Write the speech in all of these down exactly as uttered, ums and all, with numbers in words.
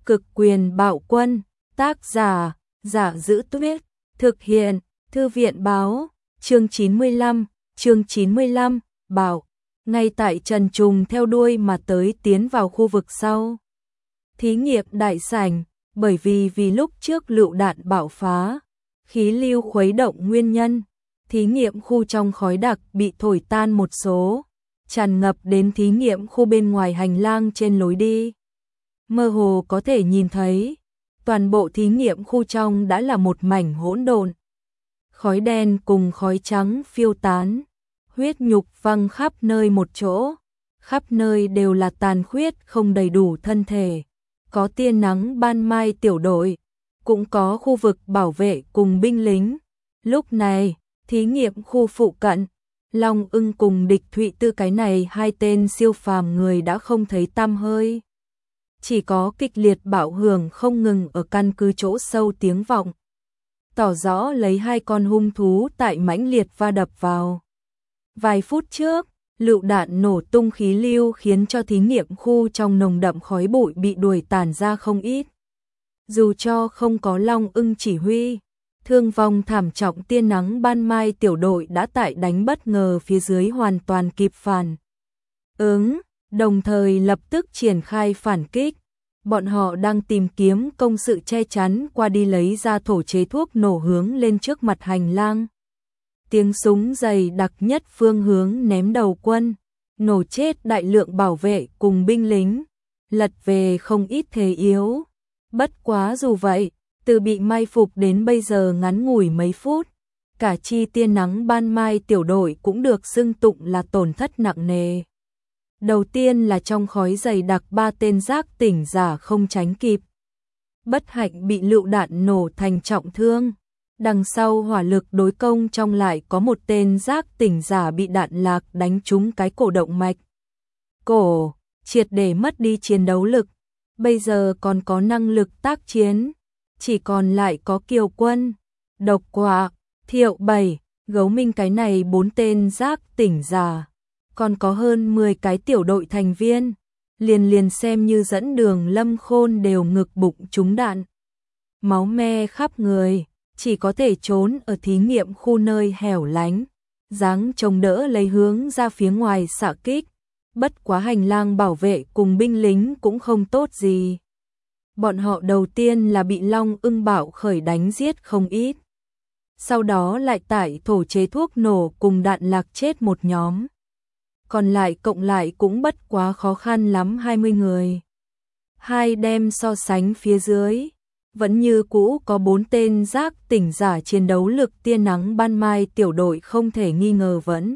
Cực quyền bạo quân, tác giả, Giả Giữ Tuyết, thực hiện, Thư viện báo, chương chín mươi lăm, chương chín mươi lăm, bảo, ngay tại Trần Trùng theo đuôi mà tới tiến vào khu vực sau. Thí nghiệm đại sảnh, bởi vì vì lúc trước lựu đạn bạo phá, khí lưu khuấy động nguyên nhân, thí nghiệm khu trong khói đặc bị thổi tan một số, tràn ngập đến thí nghiệm khu bên ngoài hành lang trên lối đi. Mơ hồ có thể nhìn thấy, toàn bộ thí nghiệm khu trong đã là một mảnh hỗn độn. Khói đen cùng khói trắng phiêu tán, huyết nhục văng khắp nơi một chỗ, khắp nơi đều là tàn khuyết không đầy đủ thân thể, có tia nắng ban mai tiểu đội, cũng có khu vực bảo vệ cùng binh lính. Lúc này, thí nghiệm khu phụ cận, Long Ưng cùng Địch Thụy Tư cái này hai tên siêu phàm người đã không thấy tăm hơi. Chỉ có kịch liệt bạo hưởng không ngừng ở căn cứ chỗ sâu tiếng vọng, tỏ rõ lấy hai con hung thú tại mãnh liệt va đập vào. Vài phút trước, lựu đạn nổ tung khí lưu khiến cho thí nghiệm khu trong nồng đậm khói bụi bị đuổi tản ra không ít. Dù cho không có Long Ưng chỉ huy, thương vong thảm trọng tia nắng ban mai tiểu đội đã tại đánh bất ngờ phía dưới hoàn toàn kịp phản ứng, đồng thời lập tức triển khai phản kích. Bọn họ đang tìm kiếm công sự che chắn qua đi lấy ra thổ chế thuốc nổ hướng lên trước mặt hành lang. Tiếng súng dày đặc nhất phương hướng ném đầu quân, nổ chết đại lượng bảo vệ cùng binh lính, lật về không ít thế yếu. Bất quá dù vậy, từ bị mai phục đến bây giờ ngắn ngủi mấy phút, cả chi tia nắng ban mai tiểu đội cũng được xưng tụng là tổn thất nặng nề. Đầu tiên là trong khói dày đặc ba tên giác tỉnh giả không tránh kịp, bất hạnh bị lựu đạn nổ thành trọng thương. Đằng sau hỏa lực đối công trong lại có một tên giác tỉnh giả bị đạn lạc đánh trúng cái cổ động mạch cổ, triệt để mất đi chiến đấu lực. Bây giờ còn có năng lực tác chiến, chỉ còn lại có Kiều Quân, Độc Quạ, Thiệu Bảy, Gấu Minh cái này bốn tên giác tỉnh giả, còn có hơn mười cái tiểu đội thành viên, liền liền xem như dẫn đường Lâm Khôn đều ngực bụng trúng đạn, máu me khắp người, chỉ có thể trốn ở thí nghiệm khu nơi hẻo lánh, dáng chống đỡ lấy hướng ra phía ngoài xạ kích. Bất quá hành lang bảo vệ cùng binh lính cũng không tốt gì. Bọn họ đầu tiên là bị Long Ưng bạo khởi đánh giết không ít, sau đó lại tải thổ chế thuốc nổ cùng đạn lạc chết một nhóm. Còn lại cộng lại cũng bất quá khó khăn lắm hai mươi người. Hai đem so sánh phía dưới, vẫn như cũ có bốn tên giác tỉnh giả chiến đấu lực tia nắng ban mai tiểu đội không thể nghi ngờ vẫn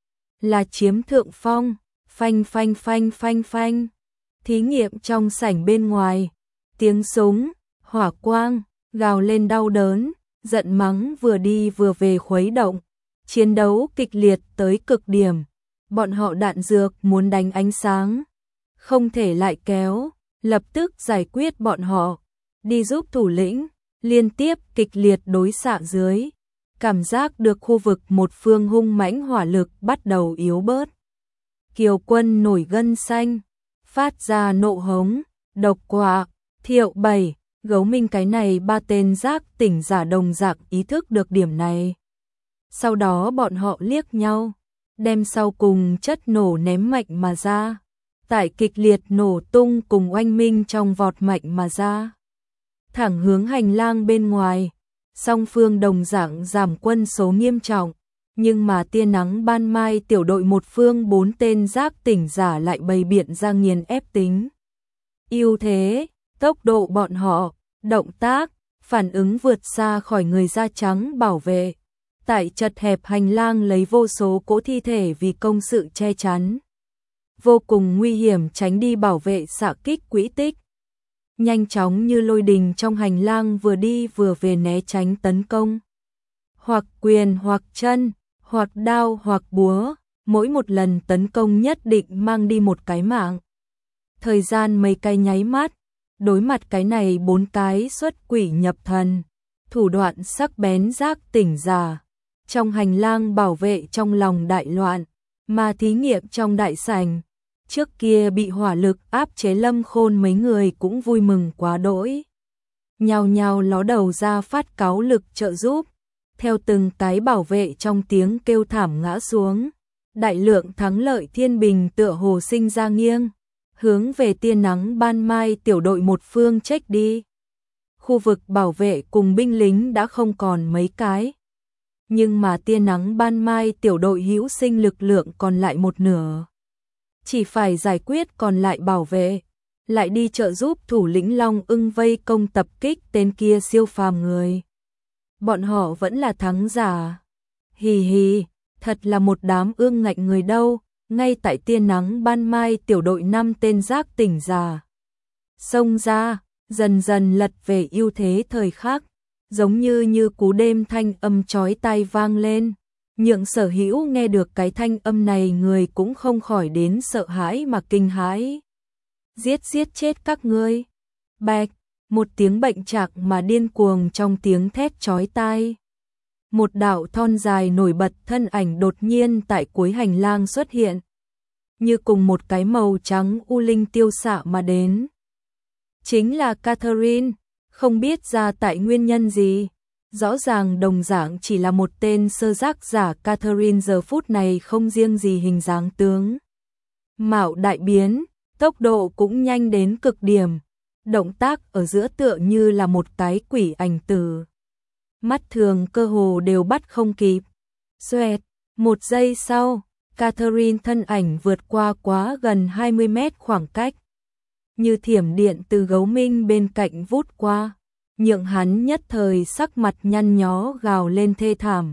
là chiếm thượng phong. Phanh phanh phanh phanh phanh. Thí nghiệm trong sảnh bên ngoài, tiếng súng, hỏa quang, gào lên đau đớn, giận mắng vừa đi vừa về khuấy động, chiến đấu kịch liệt tới cực điểm. Bọn họ đạn dược muốn đánh ánh sáng, không thể lại kéo, lập tức giải quyết bọn họ, đi giúp thủ lĩnh, liên tiếp kịch liệt đối xạ dưới, cảm giác được khu vực một phương hung mãnh hỏa lực bắt đầu yếu bớt. Kiều Quân nổi gân xanh, phát ra nộ hống. Độc Quạ, Thiệu Bảy, Gấu Minh cái này ba tên giác tỉnh giả đồng dạng ý thức được điểm này. Sau đó bọn họ liếc nhau, đem sau cùng chất nổ ném mạnh mà ra, tại kịch liệt nổ tung cùng oanh minh trong vọt mạnh mà ra, thẳng hướng hành lang bên ngoài. Song phương đồng dạng giảm quân số nghiêm trọng, nhưng mà tia nắng ban mai tiểu đội một phương bốn tên giác tỉnh giả lại bày biện ra nghiền ép tính ưu thế, tốc độ bọn họ, động tác, phản ứng vượt xa khỏi người da trắng bảo vệ. Tại chật hẹp hành lang lấy vô số cỗ thi thể vì công sự che chắn, vô cùng nguy hiểm tránh đi bảo vệ xạ kích quỹ tích. Nhanh chóng như lôi đình trong hành lang vừa đi vừa về né tránh tấn công. Hoặc quyền hoặc chân, hoặc đao hoặc búa, mỗi một lần tấn công nhất định mang đi một cái mạng. Thời gian mấy cái nháy mắt, đối mặt cái này bốn cái xuất quỷ nhập thần, thủ đoạn sắc bén giác tỉnh giả. Trong hành lang bảo vệ trong lòng đại loạn, mà thí nghiệm trong đại sảnh, trước kia bị hỏa lực áp chế Lâm Khôn mấy người cũng vui mừng quá đỗi. Nhào nhào ló đầu ra phát cáo lực trợ giúp, theo từng cái bảo vệ trong tiếng kêu thảm ngã xuống. Đại lượng thắng lợi thiên bình tựa hồ sinh ra nghiêng, hướng về tia nắng ban mai tiểu đội một phương trách đi. Khu vực bảo vệ cùng binh lính đã không còn mấy cái. Nhưng mà tia nắng ban mai tiểu đội hữu sinh lực lượng còn lại một nửa. Chỉ phải giải quyết còn lại bảo vệ, lại đi trợ giúp thủ lĩnh Long Ưng vây công tập kích tên kia siêu phàm người. Bọn họ vẫn là thắng giả. Hì hì, thật là một đám ương ngạnh người đâu, ngay tại tia nắng ban mai tiểu đội năm tên giác tỉnh giả. Xông ra, dần dần lật về ưu thế thời khắc, giống như như cú đêm thanh âm chói tai vang lên. Nhượng Sở Hữu nghe được cái thanh âm này người cũng không khỏi đến sợ hãi mà kinh hãi. Giết giết chết các ngươi. Bạch, một tiếng bệnh trạc mà điên cuồng trong tiếng thét chói tai. Một đạo thon dài nổi bật thân ảnh đột nhiên tại cuối hành lang xuất hiện. Như cùng một cái màu trắng u linh tiêu xạ mà đến. Chính là Catherine, không biết ra tại nguyên nhân gì. Rõ ràng đồng dạng chỉ là một tên sơ giác giả, Catherine giờ phút này không riêng gì hình dáng tướng mạo đại biến, tốc độ cũng nhanh đến cực điểm, động tác ở giữa tựa như là một cái quỷ ảnh tử. Mắt thường cơ hồ đều bắt không kịp. Xoẹt, một giây sau, Catherine thân ảnh vượt qua quá gần hai mươi mét khoảng cách. Như thiểm điện từ gấu minh bên cạnh vút qua. Nhượng hắn nhất thời sắc mặt nhăn nhó gào lên thê thảm.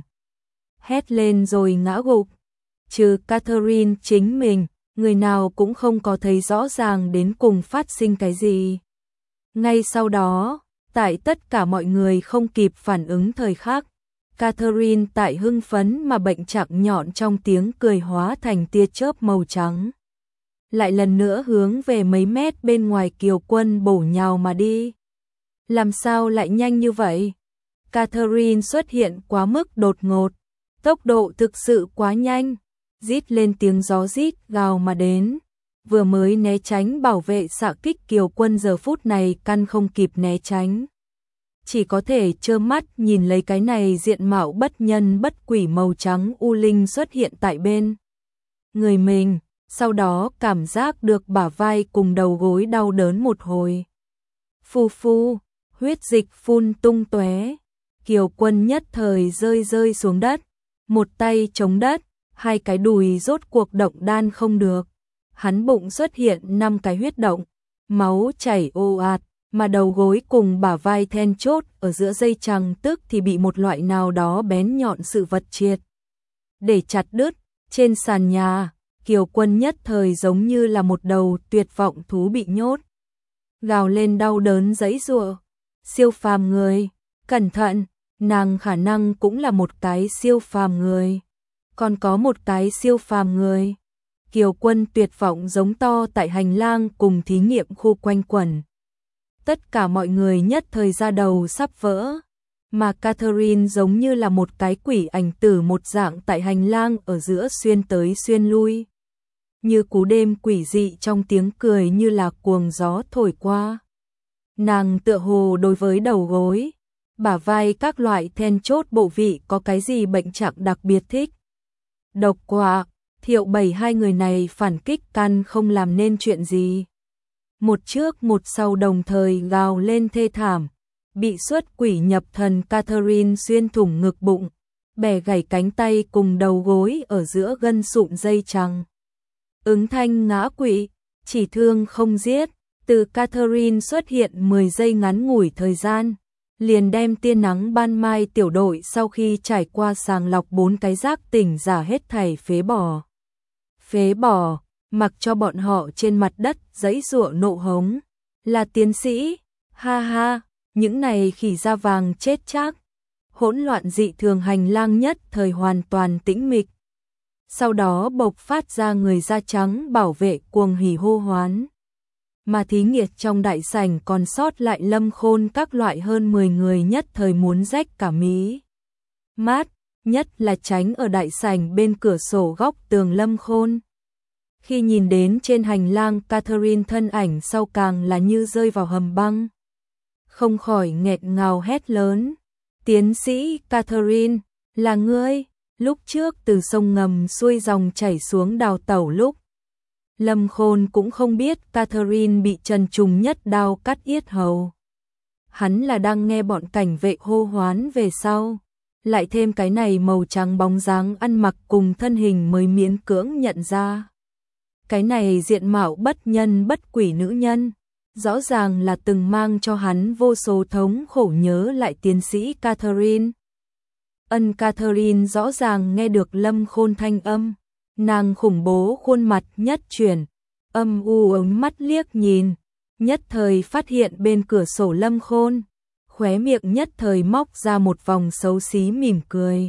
Hét lên rồi ngã gục. Trừ Catherine chính mình, người nào cũng không có thấy rõ ràng đến cùng phát sinh cái gì. Ngay sau đó, tại tất cả mọi người không kịp phản ứng thời khắc, Catherine tại hưng phấn mà bệnh trạng nhọn trong tiếng cười hóa thành tia chớp màu trắng. Lại lần nữa hướng về mấy mét bên ngoài Kiều Quân bổ nhào mà đi. Làm sao lại nhanh như vậy? Catherine xuất hiện quá mức đột ngột, tốc độ thực sự quá nhanh, rít lên tiếng gió rít gào mà đến. Vừa mới né tránh bảo vệ xạ kích Kiều Quân giờ phút này căn không kịp né tránh. Chỉ có thể trơ mắt nhìn lấy cái này diện mạo bất nhân bất quỷ màu trắng u linh xuất hiện tại bên người mình, sau đó cảm giác được bả vai cùng đầu gối đau đớn một hồi. Phu phu, huyết dịch phun tung tóe, Kiều Quân nhất thời rơi rơi xuống đất, một tay chống đất, hai cái đùi rốt cuộc động đan không được. Hắn bụng xuất hiện năm cái huyết động, máu chảy ồ ạt, mà đầu gối cùng bả vai then chốt ở giữa dây chằng tức thì bị một loại nào đó bén nhọn sự vật triệt để chặt đứt. Trên sàn nhà, Kiều Quân nhất thời giống như là một đầu tuyệt vọng thú bị nhốt, gào lên đau đớn giãy giụa. Siêu phàm người, cẩn thận, nàng khả năng cũng là một cái siêu phàm người. Còn có một cái siêu phàm người. Kiều Quân tuyệt vọng giống to tại hành lang cùng thí nghiệm khu quanh quẩn. Tất cả mọi người nhất thời ra đầu sắp vỡ, mà Catherine giống như là một cái quỷ ảnh tử một dạng tại hành lang ở giữa xuyên tới xuyên lui. Như cú đêm quỷ dị trong tiếng cười như là cuồng gió thổi qua. Nàng tựa hồ đối với đầu gối, bả vai các loại then chốt bộ vị có cái gì bệnh trạng đặc biệt thích. Độc quả, Thiệu Bảy hai người này phản kích căn không làm nên chuyện gì. Một trước một sau đồng thời gào lên thê thảm, bị xuất quỷ nhập thần Catherine xuyên thủng ngực bụng, bẻ gãy cánh tay cùng đầu gối ở giữa gân sụn dây chằng. Ứng thanh ngã quỵ, chỉ thương không giết. Từ Catherine xuất hiện mười giây ngắn ngủi thời gian, liền đem tia nắng ban mai tiểu đội sau khi trải qua sàng lọc bốn cái giác tỉnh giả hết thảy phế bỏ. Phế bỏ, mặc cho bọn họ trên mặt đất giãy giụa nộ hống. Là tiến sĩ, ha ha, những này khỉ da vàng chết chắc. Hỗn loạn dị thường hành lang nhất thời hoàn toàn tĩnh mịch. Sau đó bộc phát ra người da trắng bảo vệ cuồng hỉ hô hoán. Mà thí nghiệt trong đại sảnh còn sót lại Lâm Khôn các loại hơn mười người nhất thời muốn rách cả mí mát, nhất là tránh ở đại sảnh bên cửa sổ góc tường Lâm Khôn. Khi nhìn đến trên hành lang Catherine thân ảnh sau càng là như rơi vào hầm băng. Không khỏi nghẹt ngào hét lớn. Tiến sĩ Catherine, là ngươi, lúc trước từ sông ngầm xuôi dòng chảy xuống đào tẩu lúc. Lâm Khôn cũng không biết Catherine bị Trần Trùng nhất đao cắt yết hầu. Hắn là đang nghe bọn cảnh vệ hô hoán về sau. Lại thêm cái này màu trắng bóng dáng ăn mặc cùng thân hình mới miễn cưỡng nhận ra. Cái này diện mạo bất nhân bất quỷ nữ nhân, rõ ràng là từng mang cho hắn vô số thống khổ nhớ lại tiến sĩ Catherine. Ân Catherine rõ ràng nghe được Lâm Khôn thanh âm, nàng khủng bố khuôn mặt nhất chuyển, âm u ống mắt liếc nhìn, nhất thời phát hiện bên cửa sổ Lâm Khôn, khóe miệng nhất thời móc ra một vòng xấu xí mỉm cười.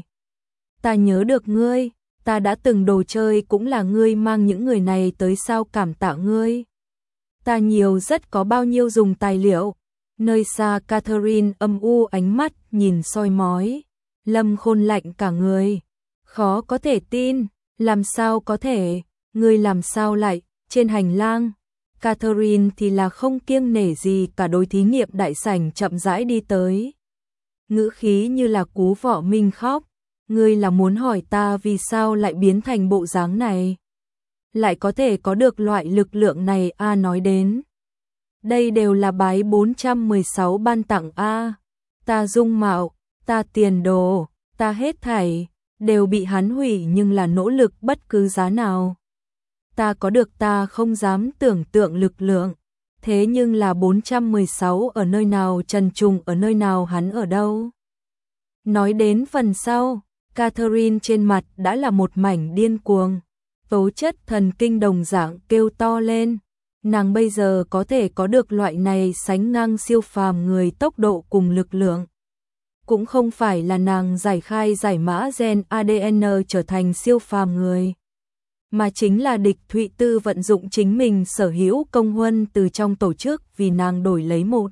Ta nhớ được ngươi, ta đã từng đồ chơi cũng là ngươi mang những người này tới sao cảm tạ ngươi. Ta nhiều rất có bao nhiêu dùng tài liệu. Nơi xa Catherine âm u ánh mắt nhìn soi mói. Lâm Khôn lạnh cả người. Khó có thể tin, làm sao có thể, ngươi làm sao lại, trên hành lang. Catherine thì là không kiêng nể gì cả đối thí nghiệm đại sảnh chậm rãi đi tới. Ngữ khí như là cú vọ minh khóc. Ngươi là muốn hỏi ta vì sao lại biến thành bộ dáng này? Lại có thể có được loại lực lượng này a nói đến. Đây đều là bái bốn trăm mười sáu ban tặng a. Ta dung mạo, ta tiền đồ, ta hết thảy, đều bị hắn hủy nhưng là nỗ lực bất cứ giá nào. Ta có được ta không dám tưởng tượng lực lượng. Thế nhưng là bốn trăm mười sáu ở nơi nào, Trần Trùng ở nơi nào, hắn ở đâu? Nói đến phần sau, Catherine trên mặt đã là một mảnh điên cuồng, tố chất thần kinh đồng dạng kêu to lên. Nàng bây giờ có thể có được loại này sánh ngang siêu phàm người tốc độ cùng lực lượng. Cũng không phải là nàng giải khai giải mã gen a đê en trở thành siêu phàm người, mà chính là Địch Thụy Tư vận dụng chính mình sở hữu công huân từ trong tổ chức vì nàng đổi lấy một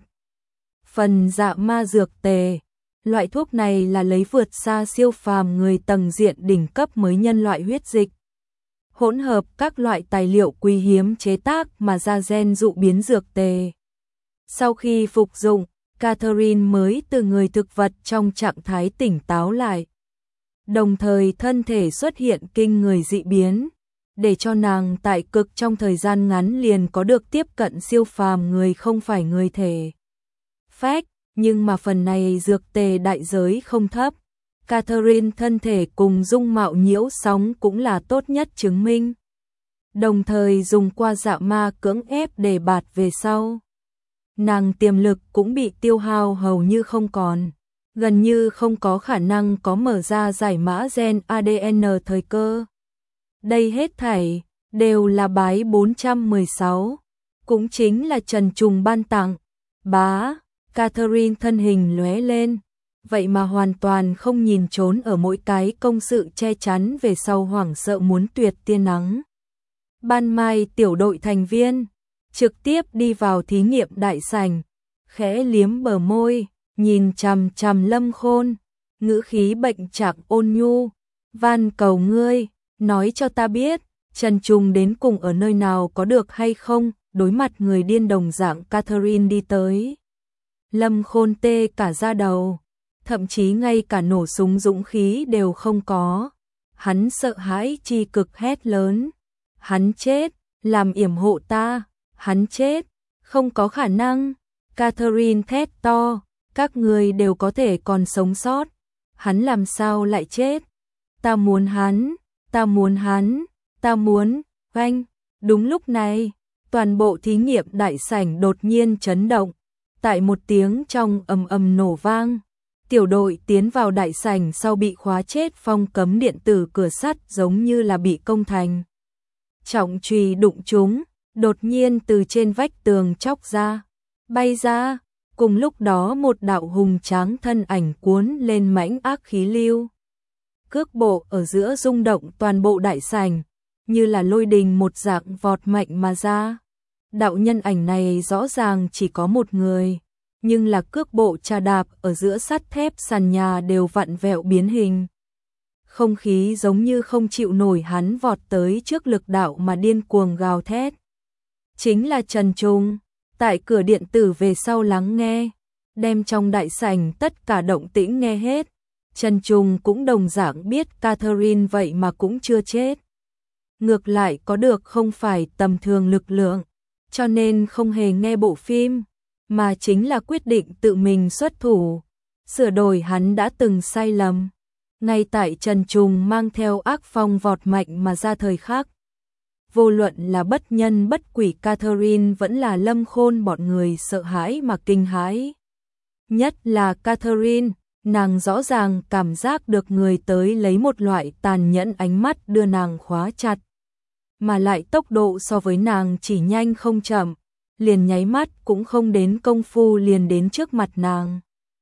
phần dạ ma dược tề. Loại thuốc này là lấy vượt xa siêu phàm người tầng diện đỉnh cấp mới nhân loại huyết dịch, hỗn hợp các loại tài liệu quý hiếm chế tác mà ra gen dụ biến dược tề. Sau khi phục dụng, Catherine mới từ người thực vật trong trạng thái tỉnh táo lại. Đồng thời thân thể xuất hiện kinh người dị biến, để cho nàng tại cực trong thời gian ngắn liền có được tiếp cận siêu phàm người không phải người thể phách. Nhưng mà phần này dược tề đại giới không thấp. Catherine thân thể cùng dung mạo nhiễu sóng cũng là tốt nhất chứng minh. Đồng thời dùng qua dạ ma cưỡng ép để bạt về sau. Nàng tiềm lực cũng bị tiêu hao hầu như không còn. Gần như không có khả năng có mở ra giải mã gen a đê en thời cơ. Đây hết thảy đều là bái bốn trăm mười sáu. Cũng chính là Trần Trùng ban tặng. Bá. Catherine thân hình lóe lên, vậy mà hoàn toàn không nhìn trốn ở mỗi cái công sự che chắn về sau hoảng sợ muốn tuyệt tiên nắng. Ban mai tiểu đội thành viên, trực tiếp đi vào thí nghiệm đại sảnh, khẽ liếm bờ môi, nhìn chằm chằm Lâm Khôn, ngữ khí bệnh trạng ôn nhu, van cầu ngươi, nói cho ta biết, Trần Trùng đến cùng ở nơi nào có được hay không, đối mặt người điên đồng dạng Catherine đi tới. Lâm Khôn tê cả da đầu, thậm chí ngay cả nổ súng dũng khí đều không có. Hắn sợ hãi chi cực hét lớn. Hắn chết, làm yểm hộ ta, hắn chết, không có khả năng. Catherine thét to, các người đều có thể còn sống sót. Hắn làm sao lại chết? Ta muốn hắn, ta muốn hắn, ta muốn, oanh. Đúng lúc này, toàn bộ thí nghiệm đại sảnh đột nhiên chấn động. Tại một tiếng trong ầm ầm nổ vang, tiểu đội tiến vào đại sảnh sau bị khóa chết phong cấm điện tử cửa sắt giống như là bị công thành. Trọng chùy đụng chúng, đột nhiên từ trên vách tường chóc ra, bay ra, cùng lúc đó một đạo hùng tráng thân ảnh cuốn lên mãnh ác khí lưu. Cước bộ ở giữa rung động toàn bộ đại sảnh, như là lôi đình một dạng vọt mạnh mà ra. Đạo nhân ảnh này rõ ràng chỉ có một người, nhưng là cước bộ trà đạp ở giữa sắt thép sàn nhà đều vặn vẹo biến hình. không khí giống như không chịu nổi hắn vọt tới trước lực đạo mà điên cuồng gào thét. Chính là Trần Trung, tại cửa điện tử về sau lắng nghe, đem trong đại sảnh tất cả động tĩnh nghe hết. Trần Trung cũng đồng dạng biết Catherine vậy mà cũng chưa chết. Ngược lại có được không phải tầm thường lực lượng, cho nên không hề nghe bộ phim, mà chính là quyết định tự mình xuất thủ, sửa đổi hắn đã từng sai lầm. Ngay tại Trần Trung mang theo ác phong vọt mạnh mà ra thời khắc, vô luận là bất nhân bất quỷ Catherine vẫn là Lâm Khôn bọn người sợ hãi mà kinh hãi. Nhất là Catherine, nàng rõ ràng cảm giác được người tới lấy một loại tàn nhẫn ánh mắt đưa nàng khóa chặt, mà lại tốc độ so với nàng chỉ nhanh không chậm, liền nháy mắt cũng không đến công phu liền đến trước mặt nàng.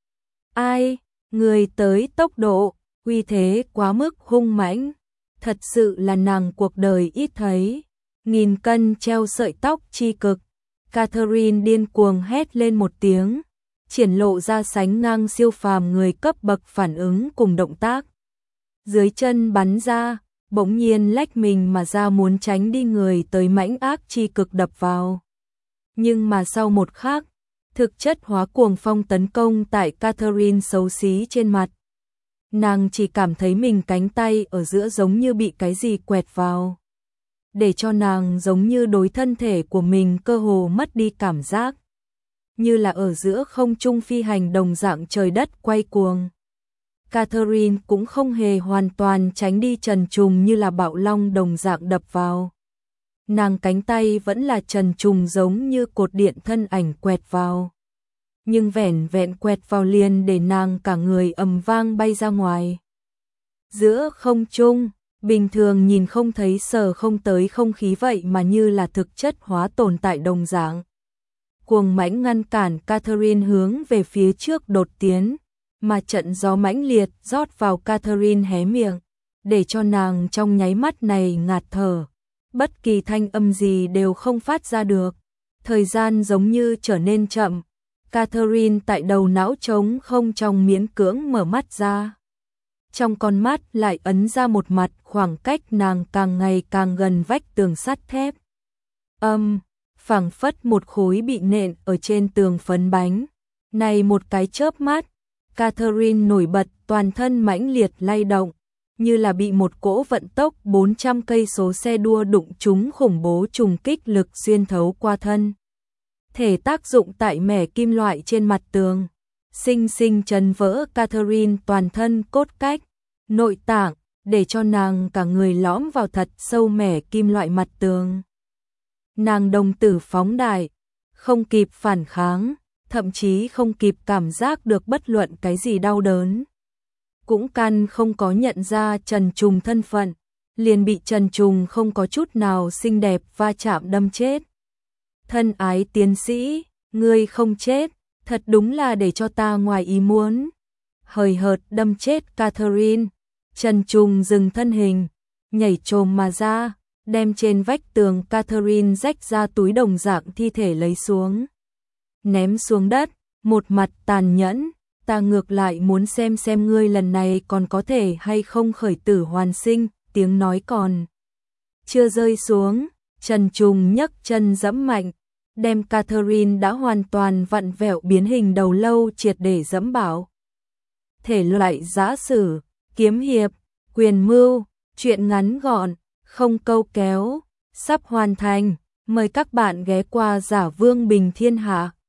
Ai, người tới tốc độ, uy thế quá mức hung mãnh, thật sự là nàng cuộc đời ít thấy, nghìn cân treo sợi tóc chi cực. Catherine điên cuồng hét lên một tiếng, triển lộ ra sánh ngang siêu phàm người cấp bậc phản ứng cùng động tác. Dưới chân bắn ra, bỗng nhiên lách mình mà ra muốn tránh đi người tới mãnh ác chi cực đập vào. Nhưng mà sau một khắc, thực chất hóa cuồng phong tấn công tại Catherine xấu xí trên mặt. Nàng chỉ cảm thấy mình cánh tay ở giữa giống như bị cái gì quẹt vào, để cho nàng giống như đối thân thể của mình cơ hồ mất đi cảm giác, như là ở giữa không trung phi hành đồng dạng trời đất quay cuồng. Catherine cũng không hề hoàn toàn tránh đi Trần Trùng như là bạo long đồng dạng đập vào. Nàng cánh tay vẫn là Trần Trùng giống như cột điện thân ảnh quẹt vào. Nhưng vẻn vẹn quẹt vào liền để nàng cả người ầm vang bay ra ngoài. Giữa không trung, bình thường nhìn không thấy sờ không tới không khí vậy mà như là thực chất hóa tồn tại đồng dạng. Cuồng mãnh ngăn cản Catherine hướng về phía trước đột tiến, mà trận gió mãnh liệt rót vào Catherine hé miệng, để cho nàng trong nháy mắt này ngạt thở. Bất kỳ thanh âm gì đều không phát ra được. Thời gian giống như trở nên chậm. Catherine tại đầu não trống không trong miễn cưỡng mở mắt ra. Trong con mắt lại ấn ra một mặt khoảng cách nàng càng ngày càng gần vách tường sắt thép. Âm, phảng phất một khối bị nện ở trên tường phấn bánh. Này một cái chớp mắt, Catherine nổi bật toàn thân mãnh liệt lay động, như là bị một cỗ vận tốc bốn trăm cây số xe đua đụng trúng khủng bố trùng kích lực xuyên thấu qua thân. Thể tác dụng tại mẻ kim loại trên mặt tường, sinh sinh chấn vỡ Catherine toàn thân cốt cách, nội tạng, để cho nàng cả người lõm vào thật sâu mẻ kim loại mặt tường. Nàng đồng tử phóng đại, không kịp phản kháng, thậm chí không kịp cảm giác được bất luận cái gì đau đớn. Cũng căn không có nhận ra Trần Trùng thân phận, liền bị Trần Trùng không có chút nào xinh đẹp va chạm đâm chết. Thân ái tiến sĩ, ngươi không chết, thật đúng là để cho ta ngoài ý muốn. Hời hợt đâm chết Catherine, Trần Trùng dừng thân hình, nhảy trồm mà ra, đem trên vách tường Catherine rách ra túi đồng dạng thi thể lấy xuống. Ném xuống đất, một mặt tàn nhẫn, ta ngược lại muốn xem xem ngươi lần này còn có thể hay không khởi tử hoàn sinh, tiếng nói còn chưa rơi xuống, Trần Trùng nhấc chân giẫm mạnh, đem Catherine đã hoàn toàn vặn vẹo biến hình đầu lâu triệt để giẫm bảo. Thể loại giã sử, kiếm hiệp, quyền mưu, truyện ngắn gọn, không câu kéo, sắp hoàn thành, mời các bạn ghé qua Giả Vương Bình Thiên Hạ.